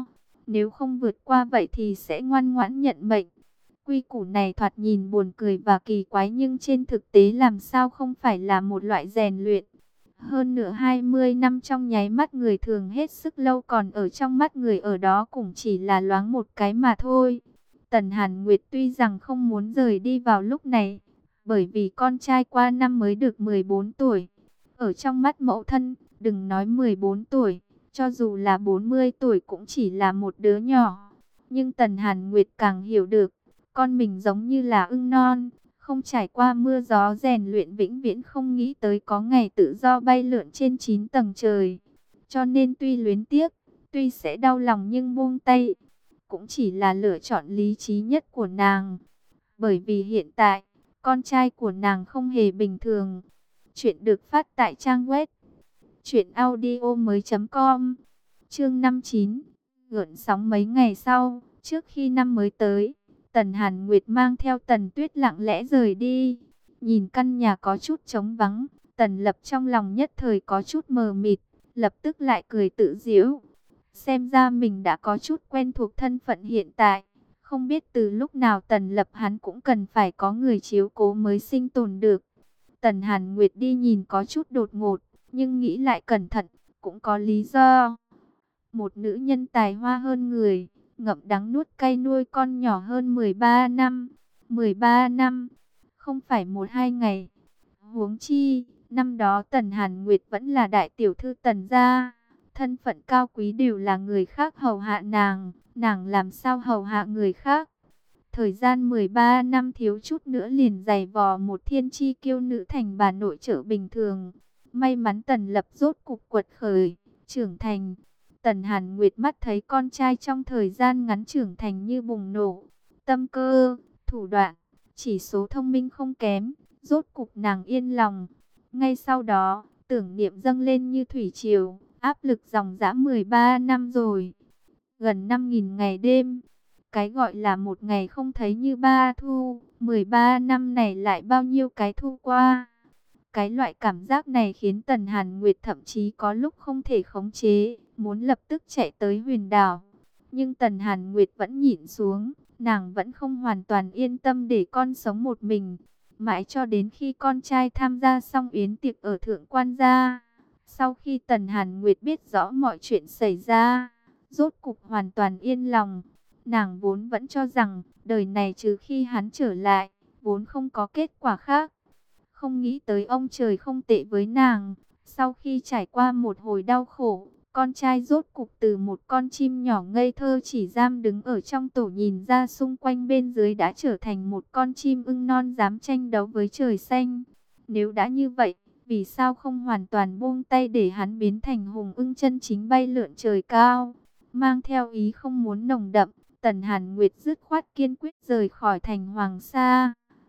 Nếu không vượt qua vậy thì sẽ ngoan ngoãn nhận mệnh. Quy củ này thoạt nhìn buồn cười và kỳ quái, nhưng trên thực tế làm sao không phải là một loại rèn luyện. Hơn nữa hai mươi năm trong nháy mắt người thường hết sức lâu, còn ở trong mắt người ở đó cũng chỉ là loáng một cái mà thôi. Tần Hàn Nguyệt tuy rằng không muốn rời đi vào lúc này, bởi vì con trai qua năm mới được mười bốn tuổi. Ở trong mắt mẫu thân, đừng nói mười bốn tuổi, cho dù là bốn mươi tuổi cũng chỉ là một đứa nhỏ. Nhưng Tần Hàn Nguyệt càng hiểu được, con mình giống như là ưng non, không trải qua mưa gió rèn luyện, vĩnh viễn không nghĩ tới có ngày tự do bay lượn trên chín tầng trời. Cho nên tuy luyến tiếc, tuy sẽ đau lòng nhưng buông tay, cũng chỉ là lựa chọn lý trí nhất của nàng. Bởi vì hiện tại, con trai của nàng không hề bình thường. Chuyện được phát tại trang web truyện audio mới chấm com. Chương năm mươi chín. Gợn sóng. Mấy ngày sau, trước khi năm mới tới, Tần Hàn Nguyệt mang theo Tần Tuyết lặng lẽ rời đi. Nhìn căn nhà có chút trống vắng, Tần Lập trong lòng nhất thời có chút mờ mịt, lập tức lại cười tự giễu. Xem ra mình đã có chút quen thuộc thân phận hiện tại. Không biết từ lúc nào Tần Lập hắn cũng cần phải có người chiếu cố mới sinh tồn được. Tần Hàn Nguyệt đi nhìn có chút đột ngột, nhưng nghĩ lại cẩn thận, cũng có lý do. Một nữ nhân tài hoa hơn người, ngậm đắng nuốt cay nuôi con nhỏ hơn mười ba năm. mười ba năm, không phải một hai ngày. Huống chi, năm đó Tần Hàn Nguyệt vẫn là đại tiểu thư Tần gia. Thân phận cao quý đều là người khác hầu hạ nàng, nàng làm sao hầu hạ người khác. Thời gian mười ba năm thiếu chút nữa liền giày vò một thiên chi kiêu nữ thành bà nội trợ bình thường. May mắn Tần Lập rốt cục quật khởi, trưởng thành. Tần Hàn Nguyệt mắt thấy con trai trong thời gian ngắn trưởng thành như bùng nổ. Tâm cơ, thủ đoạn, chỉ số thông minh không kém, rốt cục nàng yên lòng. Ngay sau đó, tưởng niệm dâng lên như thủy triều, áp lực dòng dã mười ba năm rồi. Gần năm nghìn ngày đêm. Cái gọi là một ngày không thấy như ba thu, mười ba năm này lại bao nhiêu cái thu qua. Cái loại cảm giác này khiến Tần Hàn Nguyệt thậm chí có lúc không thể khống chế, muốn lập tức chạy tới Huyền Đảo. Nhưng Tần Hàn Nguyệt vẫn nhịn xuống, nàng vẫn không hoàn toàn yên tâm để con sống một mình. Mãi cho đến khi con trai tham gia xong yến tiệc ở Thượng Quan gia. Sau khi Tần Hàn Nguyệt biết rõ mọi chuyện xảy ra, rốt cục hoàn toàn yên lòng. Nàng vốn vẫn cho rằng, đời này trừ khi hắn trở lại, vốn không có kết quả khác. Không nghĩ tới ông trời không tệ với nàng. Sau khi trải qua một hồi đau khổ, con trai rốt cục từ một con chim nhỏ ngây thơ chỉ giam đứng ở trong tổ nhìn ra xung quanh bên dưới đã trở thành một con chim ưng non dám tranh đấu với trời xanh. Nếu đã như vậy, vì sao không hoàn toàn buông tay để hắn biến thành hùng ưng chân chính bay lượn trời cao? Mang theo ý không muốn nồng đậm, Tần Hàn Nguyệt dứt khoát kiên quyết rời khỏi thành Hoàng Sa.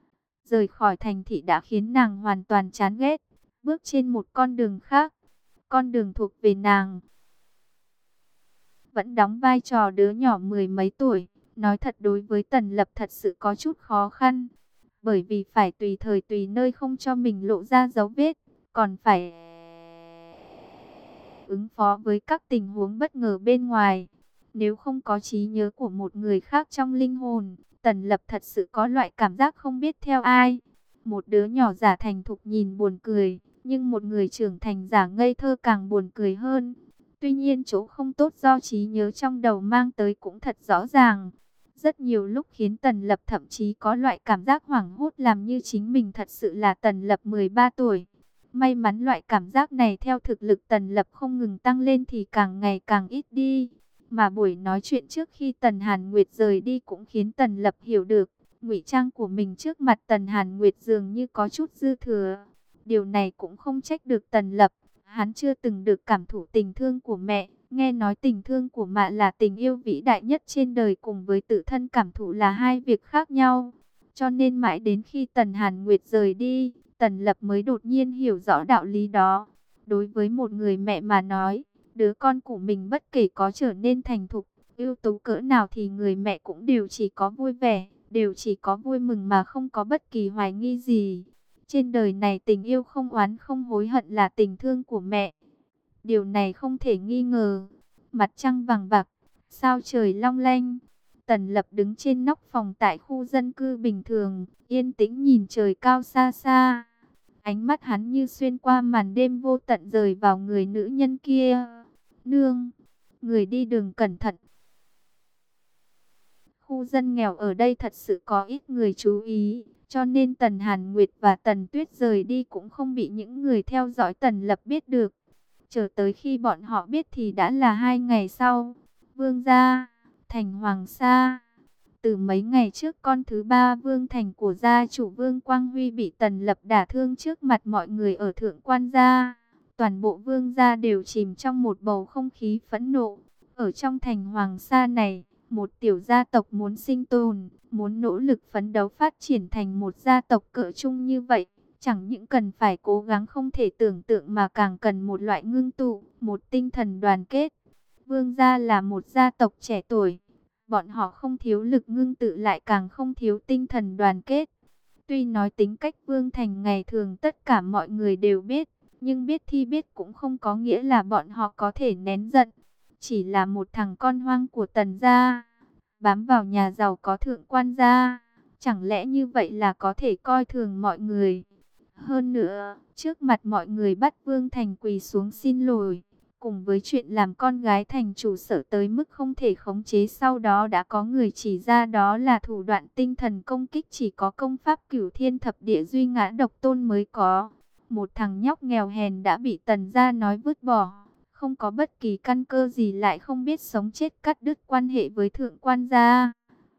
Rời khỏi thành thị đã khiến nàng hoàn toàn chán ghét, bước trên một con đường khác, con đường thuộc về nàng. Vẫn đóng vai trò đứa nhỏ mười mấy tuổi, nói thật đối với Tần Lập thật sự có chút khó khăn, bởi vì phải tùy thời tùy nơi không cho mình lộ ra dấu vết, còn phải ứng phó với các tình huống bất ngờ bên ngoài. Nếu không có trí nhớ của một người khác trong linh hồn, Tần Lập thật sự có loại cảm giác không biết theo ai. Một đứa nhỏ giả thành thục nhìn buồn cười, nhưng một người trưởng thành giả ngây thơ càng buồn cười hơn. Tuy nhiên chỗ không tốt do trí nhớ trong đầu mang tới cũng thật rõ ràng. Rất nhiều lúc khiến Tần Lập thậm chí có loại cảm giác hoảng hốt, làm như chính mình thật sự là Tần Lập mười ba tuổi. May mắn loại cảm giác này theo thực lực Tần Lập không ngừng tăng lên thì càng ngày càng ít đi. Mà buổi nói chuyện trước khi Tần Hàn Nguyệt rời đi cũng khiến Tần Lập hiểu được, ngụy trang của mình trước mặt Tần Hàn Nguyệt dường như có chút dư thừa. Điều này cũng không trách được Tần Lập, hắn chưa từng được cảm thụ tình thương của mẹ, nghe nói tình thương của mẹ là tình yêu vĩ đại nhất trên đời, cùng với tự thân cảm thụ là hai việc khác nhau. Cho nên mãi đến khi Tần Hàn Nguyệt rời đi, Tần Lập mới đột nhiên hiểu rõ đạo lý đó. Đối với một người mẹ mà nói, đứa con của mình bất kể có trở nên thành thục, ưu tú cỡ nào thì người mẹ cũng đều chỉ có vui vẻ, đều chỉ có vui mừng mà không có bất kỳ hoài nghi gì. Trên đời này tình yêu không oán không hối hận là tình thương của mẹ. Điều này không thể nghi ngờ. Mặt trăng vàng vặc, sao trời long lanh. Tần Lập đứng trên nóc phòng tại khu dân cư bình thường, yên tĩnh nhìn trời cao xa xa. Ánh mắt hắn như xuyên qua màn đêm vô tận rời vào người nữ nhân kia. Nương, người đi đường cẩn thận. Khu dân nghèo ở đây thật sự có ít người chú ý, cho nên Tần Hàn Nguyệt và Tần Tuyết rời đi cũng không bị những người theo dõi Tần Lập biết được. Chờ tới khi bọn họ biết thì đã là hai ngày sau. Vương gia, thành Hoàng Sa. Từ mấy ngày trước con thứ ba vương thành của gia chủ Vương Quang Huy bị Tần Lập đả thương trước mặt mọi người ở Thượng Quan gia. Toàn bộ vương gia đều chìm trong một bầu không khí phẫn nộ. Ở trong thành Hoàng Sa này, một tiểu gia tộc muốn sinh tồn, muốn nỗ lực phấn đấu phát triển thành một gia tộc cỡ trung như vậy. Chẳng những cần phải cố gắng không thể tưởng tượng mà càng cần một loại ngưng tụ, một tinh thần đoàn kết. Vương gia là một gia tộc trẻ tuổi. Bọn họ không thiếu lực ngưng tự lại càng không thiếu tinh thần đoàn kết. Tuy nói tính cách Vương Thành ngày thường tất cả mọi người đều biết, nhưng biết thì biết cũng không có nghĩa là bọn họ có thể nén giận. Chỉ là một thằng con hoang của Tần gia, bám vào nhà giàu có Thượng Quan gia. Chẳng lẽ như vậy là có thể coi thường mọi người? Hơn nữa, trước mặt mọi người bắt Vương Thành quỳ xuống xin lỗi. Cùng với chuyện làm con gái thành chủ sở tới mức không thể khống chế, sau đó đã có người chỉ ra đó là thủ đoạn tinh thần công kích chỉ có công pháp Cửu Thiên Thập Địa Duy Ngã Độc Tôn mới có. Một thằng nhóc nghèo hèn đã bị Tần gia nói vứt bỏ, không có bất kỳ căn cơ gì lại không biết sống chết cắt đứt quan hệ với Thượng Quan gia.